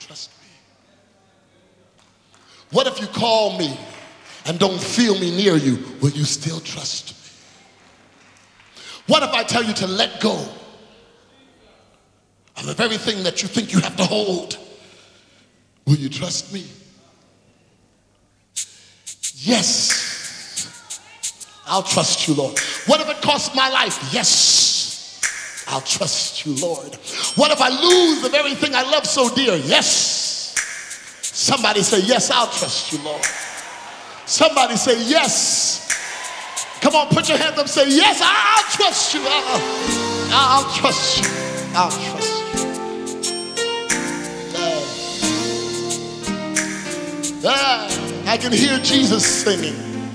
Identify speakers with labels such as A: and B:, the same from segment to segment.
A: trust me? What if you call me and don't feel me near you? Will you still trust me? What if I tell you to let go of the very thing that you think you have to hold? Will you trust me? Yes, I'll trust you, Lord. What if it costs my life? Yes, I'll trust you, Lord. What if I lose the very thing I love so dear? Yes. Somebody say, yes, I'll trust you, Lord. Somebody say, yes. Come on, put your hands up, say, yes, I'll trust you. I'll trust you. I'll trust you. I can hear Jesus singing.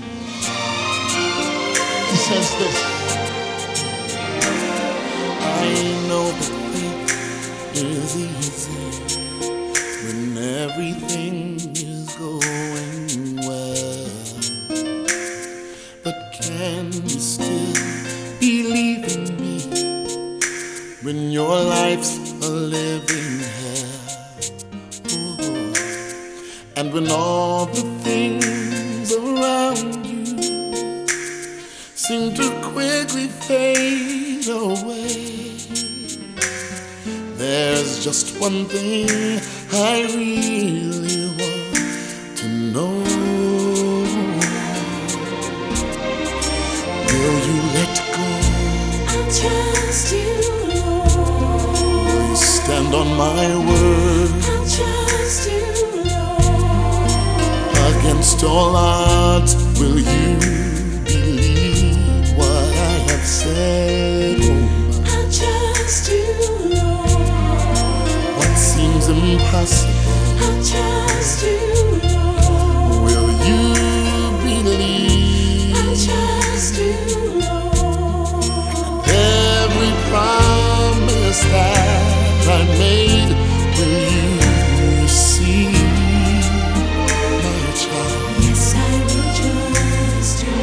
A: He says this.
B: I know that faith is easy when everything is going well. But can you still believe in me when your life's a living hell? Oh. And when all the things around you seem to quickly fade away, there's just one thing I really want to know. Will you let go?
C: I'll trust you, Lord.
B: Will you stand on my word?
C: I'll trust you, Lord.
B: Against all odds, will you believe what I have said? Oh,
C: I'll trust you, Lord.
B: what seems impossible,
C: I'll trust you, Lord.
B: will you believe?
C: I'll trust you, Lord.
B: Every promise that I made, will you receive, my child?
C: Yes, I will trust you.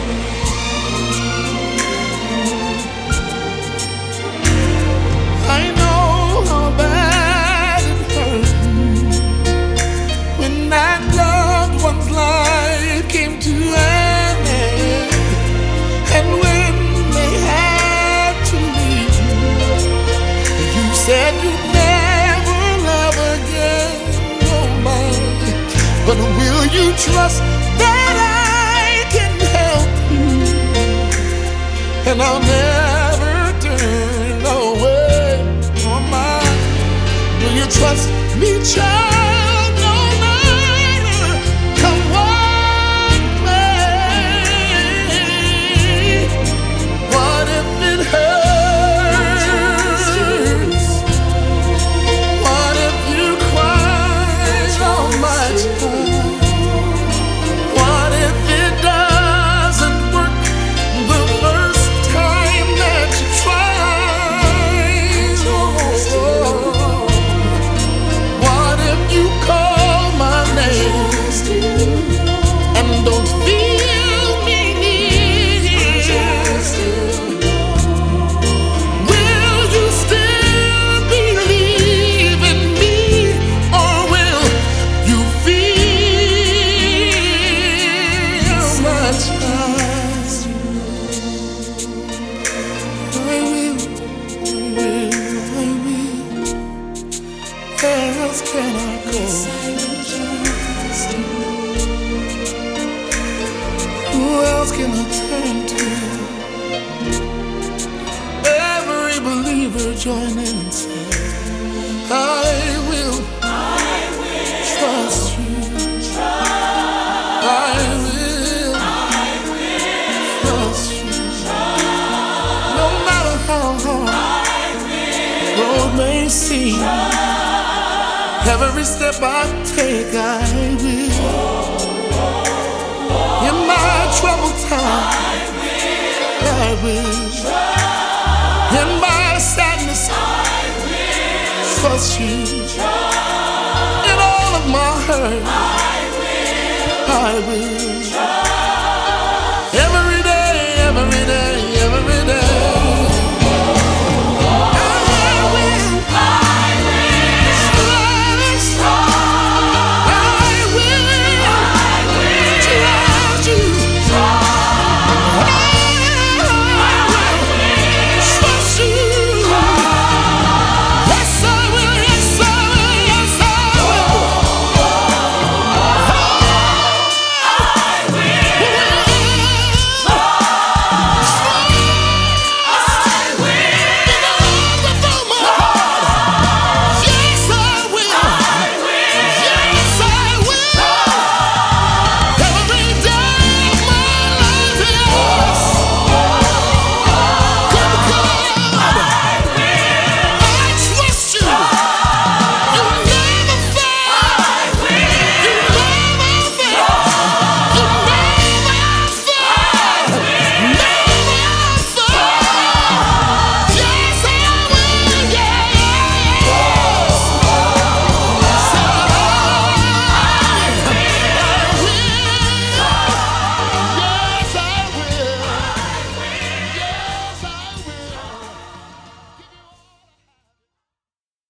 B: I know how bad it hurt when that loved one's life came to an end, and when they had to leave, you said you'd never love again, oh my. But will you trust that I can help you, and I'll never turn away from mine? Will you trust me, child, no matter come what may? What if it hurts? What if you cry so much? What if it doesn't work the first time that you try? What if you call my name and don't feel me near? Will you still believe in me, or will you feel my trust? I will. Where else can I go? Who else can I turn to? Every believer join in and say, I will trust you. I will trust you. No matter how hard the road may seem, every step I take, I will. In my troubled time, I will. In my sadness, trust you. In all of my hurt, I will.